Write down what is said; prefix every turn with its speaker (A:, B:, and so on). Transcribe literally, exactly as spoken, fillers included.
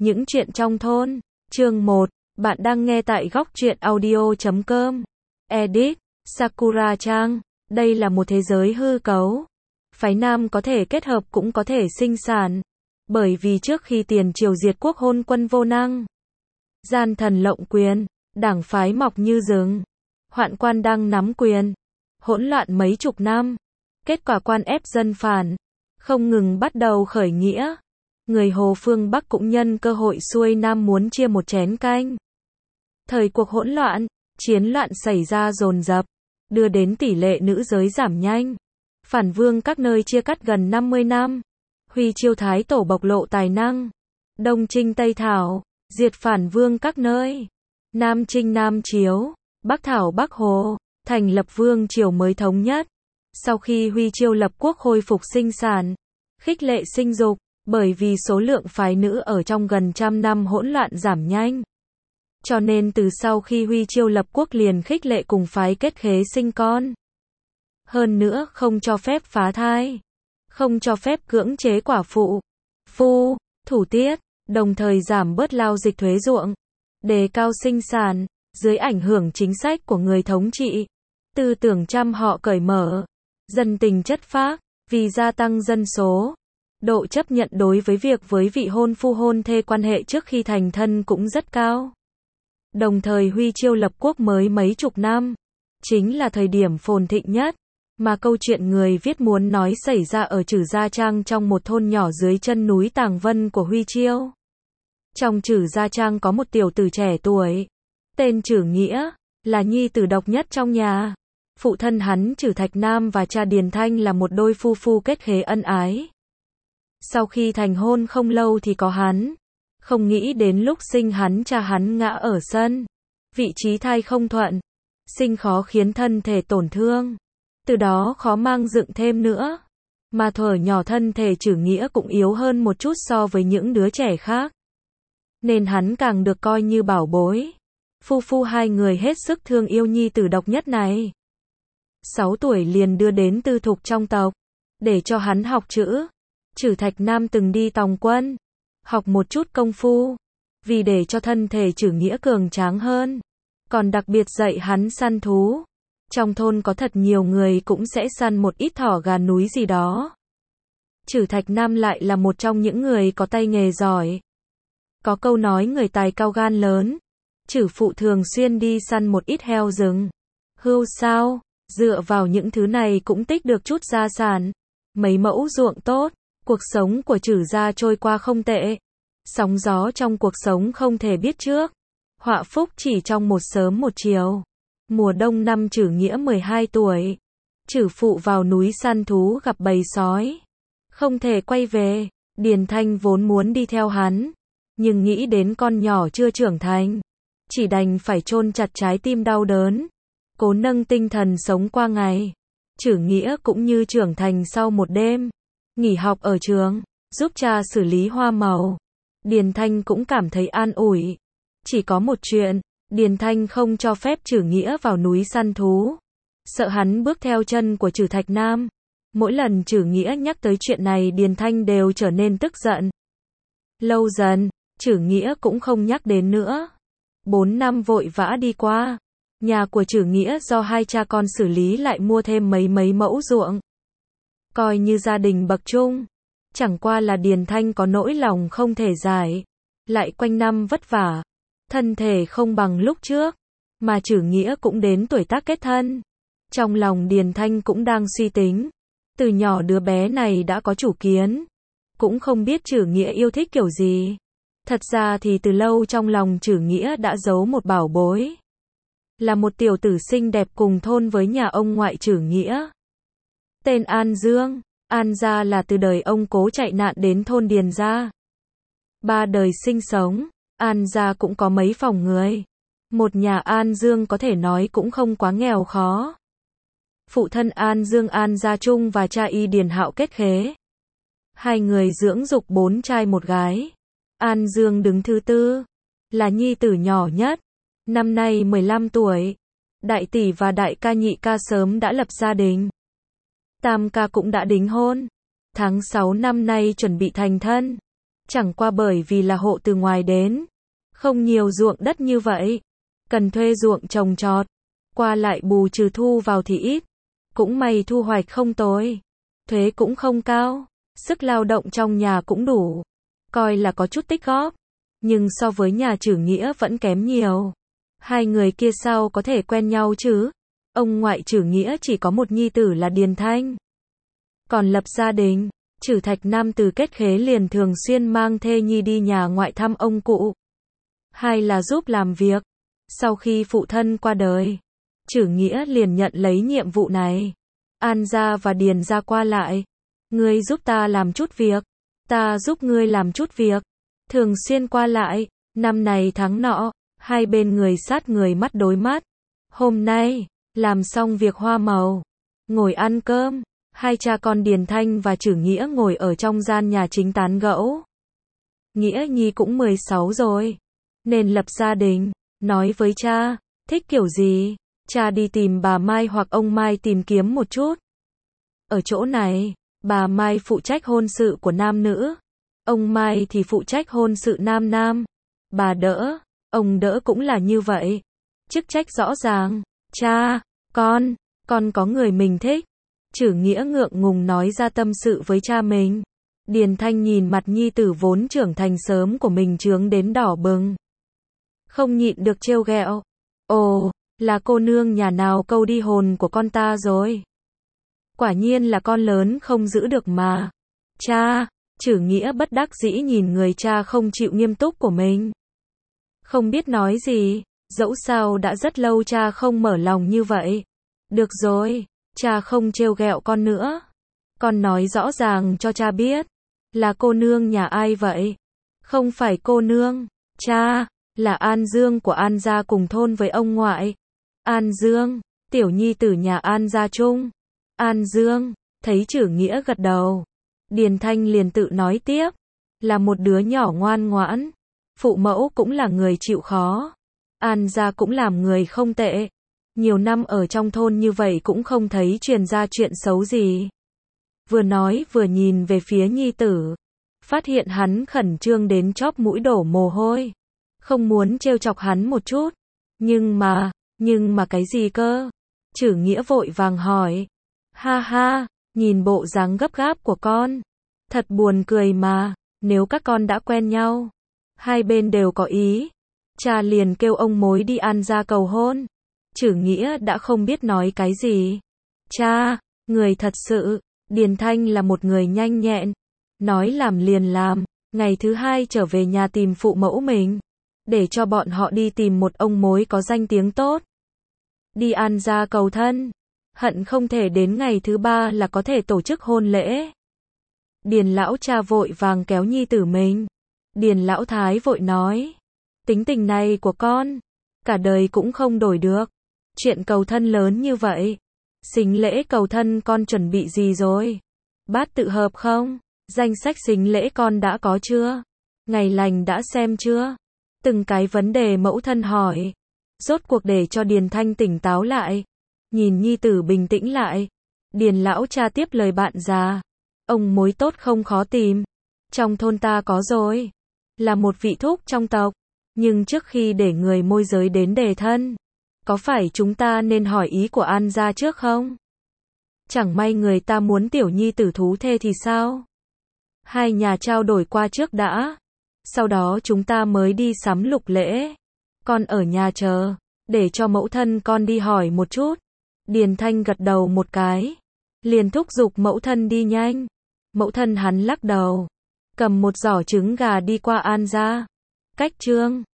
A: Những chuyện trong thôn. Chương một. Bạn đang nghe tại góc truyện audio chấm com. Edit. Sakura Trang. Đây là một thế giới hư cấu. Phái nam có thể kết hợp cũng có thể sinh sản. Bởi vì trước khi tiền triều diệt quốc hôn quân vô năng. Gian thần lộng quyền. Đảng phái mọc như rừng. Hoạn quan đang nắm quyền. Hỗn loạn mấy chục năm. Kết quả quan ép dân phản. Không ngừng bắt đầu khởi nghĩa. Người Hồ phương Bắc cũng nhân cơ hội xuôi Nam muốn chia một chén canh. Thời cuộc hỗn loạn, chiến loạn xảy ra dồn dập, đưa đến tỷ lệ nữ giới giảm nhanh. Phản vương các nơi chia cắt gần năm mươi năm. Huy Chiêu Thái Tổ bộc lộ tài năng. Đông Trinh Tây Thảo, diệt phản vương các nơi. Nam Trinh Nam Chiếu, Bắc Thảo Bắc Hồ, thành lập vương triều mới thống nhất. Sau khi Huy Chiêu lập quốc khôi phục sinh sản, khích lệ sinh dục, bởi vì số lượng phái nữ ở trong gần trăm năm hỗn loạn giảm nhanh. Cho nên từ sau khi Huy Chiêu lập quốc liền khích lệ cùng phái kết khế sinh con. Hơn nữa không cho phép phá thai, không cho phép cưỡng chế quả phụ, phu, thủ tiết, đồng thời giảm bớt lao dịch thuế ruộng, đề cao sinh sản, dưới ảnh hưởng chính sách của người thống trị. Tư tưởng trăm họ cởi mở, dân tình chất phác, vì gia tăng dân số. Độ chấp nhận đối với việc với vị hôn phu hôn thê quan hệ trước khi thành thân cũng rất cao. Đồng thời Huy Chiêu lập quốc mới mấy chục năm, chính là thời điểm phồn thịnh nhất, mà câu chuyện người viết muốn nói xảy ra ở Trử Gia Trang trong một thôn nhỏ dưới chân núi Tàng Vân của Huy Chiêu. Trong Trử Gia Trang có một tiểu tử trẻ tuổi, tên Trử Nghĩa, là nhi tử độc nhất trong nhà. Phụ thân hắn Trử Thạch Nam và cha Điền Thanh là một đôi phu phu kết khế ân ái. Sau khi thành hôn không lâu thì có hắn. Không nghĩ đến lúc sinh hắn cha hắn ngã ở sân. Vị trí thai không thuận. Sinh khó khiến thân thể tổn thương. Từ đó khó mang dựng thêm nữa. Mà thuở nhỏ thân thể Trử Nghĩa cũng yếu hơn một chút so với những đứa trẻ khác. Nên hắn càng được coi như bảo bối. Phu phu hai người hết sức thương yêu nhi tử độc nhất này. Sáu tuổi liền đưa đến tư thục trong tộc. Để cho hắn học chữ. Trử Thạch Nam từng đi tòng quân, học một chút công phu, vì để cho thân thể Trử Nghĩa cường tráng hơn, còn đặc biệt dạy hắn săn thú. Trong thôn có thật nhiều người cũng sẽ săn một ít thỏ gà núi gì đó. Trử Thạch Nam lại là một trong những người có tay nghề giỏi. Có câu nói người tài cao gan lớn. Trử phụ thường xuyên đi săn một ít heo rừng. Hưu sao, dựa vào những thứ này cũng tích được chút gia sản, mấy mẫu ruộng tốt. Cuộc sống của Trử gia trôi qua không tệ. Sóng gió trong cuộc sống không thể biết trước. Họa phúc chỉ trong một sớm một chiều. Mùa đông năm Trử Nghĩa mười hai tuổi. Trử phụ vào núi săn thú gặp bầy sói. Không thể quay về. Điền Thanh vốn muốn đi theo hắn. Nhưng nghĩ đến con nhỏ chưa trưởng thành. Chỉ đành phải chôn chặt trái tim đau đớn. Cố nâng tinh thần sống qua ngày. Trử Nghĩa cũng như trưởng thành sau một đêm. Nghỉ học ở trường, giúp cha xử lý hoa màu. Điền Thanh cũng cảm thấy an ủi. Chỉ có một chuyện, Điền Thanh không cho phép Trử Nghĩa vào núi săn thú. Sợ hắn bước theo chân của Trử Thạch Nam. Mỗi lần Trử Nghĩa nhắc tới chuyện này Điền Thanh đều trở nên tức giận. Lâu dần, Trử Nghĩa cũng không nhắc đến nữa. Bốn năm vội vã đi qua. Nhà của Trử Nghĩa do hai cha con xử lý lại mua thêm mấy mấy mẫu ruộng. Coi như gia đình bậc trung. Chẳng qua là Điền Thanh có nỗi lòng không thể giải. Lại quanh năm vất vả. Thân thể không bằng lúc trước. Mà Trử Nghĩa cũng đến tuổi tác kết thân. Trong lòng Điền Thanh cũng đang suy tính. Từ nhỏ đứa bé này đã có chủ kiến. Cũng không biết Trử Nghĩa yêu thích kiểu gì. Thật ra thì từ lâu trong lòng Trử Nghĩa đã giấu một bảo bối. Là một tiểu tử xinh đẹp cùng thôn với nhà ông ngoại Trử Nghĩa. Tên An Dương. An gia là từ đời ông cố chạy nạn đến thôn Điền gia. Ba đời sinh sống, An gia cũng có mấy phòng người. Một nhà An Dương có thể nói cũng không quá nghèo khó. Phụ thân An Dương An Gia Trung và cha y Điền Hạo kết khế. Hai người dưỡng dục bốn trai một gái. An Dương đứng thứ tư, là nhi tử nhỏ nhất. Năm nay mười lăm tuổi. Đại tỷ và đại ca nhị ca sớm đã lập gia đình. Tam ca cũng đã đính hôn. Tháng sáu năm nay chuẩn bị thành thân. Chẳng qua bởi vì là hộ từ ngoài đến, không nhiều ruộng đất như vậy, cần thuê ruộng trồng trọt, qua lại bù trừ thu vào thì ít, cũng may thu hoạch không tồi, thuế cũng không cao, sức lao động trong nhà cũng đủ, coi là có chút tích góp, nhưng so với nhà Chử Nghĩa vẫn kém nhiều. Hai người kia sao có thể quen nhau chứ? Ông ngoại Chử Nghĩa chỉ có một nhi tử là Điền Thanh. Còn lập gia đình, Chử Thạch Nam từ kết khế liền thường xuyên mang thê nhi đi nhà ngoại thăm ông cụ. Hai là giúp làm việc. Sau khi phụ thân qua đời, Chử Nghĩa liền nhận lấy nhiệm vụ này. An gia và Điền gia qua lại. Ngươi giúp ta làm chút việc, ta giúp ngươi làm chút việc. Thường xuyên qua lại, năm này tháng nọ, hai bên người sát người mắt đối mắt. Hôm nay, làm xong việc hoa màu, ngồi ăn cơm, hai cha con Điền Thanh và Chử Nghĩa ngồi ở trong gian nhà chính tán gẫu. Nghĩa nhi cũng mười sáu rồi, nên lập gia đình, nói với cha, thích kiểu gì, cha đi tìm bà Mai hoặc ông Mai tìm kiếm một chút. Ở chỗ này, bà Mai phụ trách hôn sự của nam nữ, ông Mai thì phụ trách hôn sự nam nam. Bà Đỡ, ông Đỡ cũng là như vậy. Chức trách rõ ràng. Cha, con, con có người mình thích. Chử Nghĩa ngượng ngùng nói ra tâm sự với cha mình. Điền Thanh nhìn mặt nhi tử vốn trưởng thành sớm của mình chướng đến đỏ bừng. Không nhịn được trêu ghẹo. Ồ, là cô nương nhà nào câu đi hồn của con ta rồi. Quả nhiên là con lớn không giữ được mà. Cha, Chử Nghĩa bất đắc dĩ nhìn người cha không chịu nghiêm túc của mình. Không biết nói gì, dẫu sao đã rất lâu cha không mở lòng như vậy. Được rồi, cha không trêu ghẹo con nữa. Con nói rõ ràng cho cha biết, là cô nương nhà ai vậy? Không phải cô nương, cha, là An Dương của An gia cùng thôn với ông ngoại. An Dương, tiểu nhi tử nhà An gia chung. An Dương, thấy Chử Nghĩa gật đầu. Điền Thanh liền tự nói tiếp, là một đứa nhỏ ngoan ngoãn. Phụ mẫu cũng là người chịu khó. An gia cũng làm người không tệ. Nhiều năm ở trong thôn như vậy cũng không thấy truyền ra chuyện xấu gì. Vừa nói vừa nhìn về phía nhi tử. Phát hiện hắn khẩn trương đến chóp mũi đổ mồ hôi. Không muốn trêu chọc hắn một chút. Nhưng mà, nhưng mà cái gì cơ? Chử Nghĩa vội vàng hỏi. Ha ha, nhìn bộ dáng gấp gáp của con. Thật buồn cười mà, nếu các con đã quen nhau. Hai bên đều có ý. Cha liền kêu ông mối đi An gia cầu hôn. Chử Nghĩa đã không biết nói cái gì. Cha, người thật sự, Điền Thanh là một người nhanh nhẹn. Nói làm liền làm, ngày thứ hai trở về nhà tìm phụ mẫu mình. Để cho bọn họ đi tìm một ông mối có danh tiếng tốt. Đi An gia cầu thân. Hận không thể đến ngày thứ ba là có thể tổ chức hôn lễ. Điền lão cha vội vàng kéo nhi tử mình. Điền lão thái vội nói. Tính tình này của con, cả đời cũng không đổi được. Chuyện cầu thân lớn như vậy. Sính lễ cầu thân con chuẩn bị gì rồi? Bát tự hợp không? Danh sách sính lễ con đã có chưa? Ngày lành đã xem chưa? Từng cái vấn đề mẫu thân hỏi. Rốt cuộc để cho Điền Thanh tỉnh táo lại. Nhìn nhi tử bình tĩnh lại. Điền lão cha tiếp lời bạn già. Ông mối tốt không khó tìm. Trong thôn ta có rồi. Là một vị thúc trong tộc. Nhưng trước khi để người môi giới đến đề thân, có phải chúng ta nên hỏi ý của An gia trước không? Chẳng may người ta muốn tiểu nhi tử thú thê thì sao? Hai nhà trao đổi qua trước đã. Sau đó chúng ta mới đi sắm lục lễ. Con ở nhà chờ, để cho mẫu thân con đi hỏi một chút. Điền Thanh gật đầu một cái. Liền thúc giục mẫu thân đi nhanh. Mẫu thân hắn lắc đầu. Cầm một giỏ trứng gà đi qua An gia. Cách trương.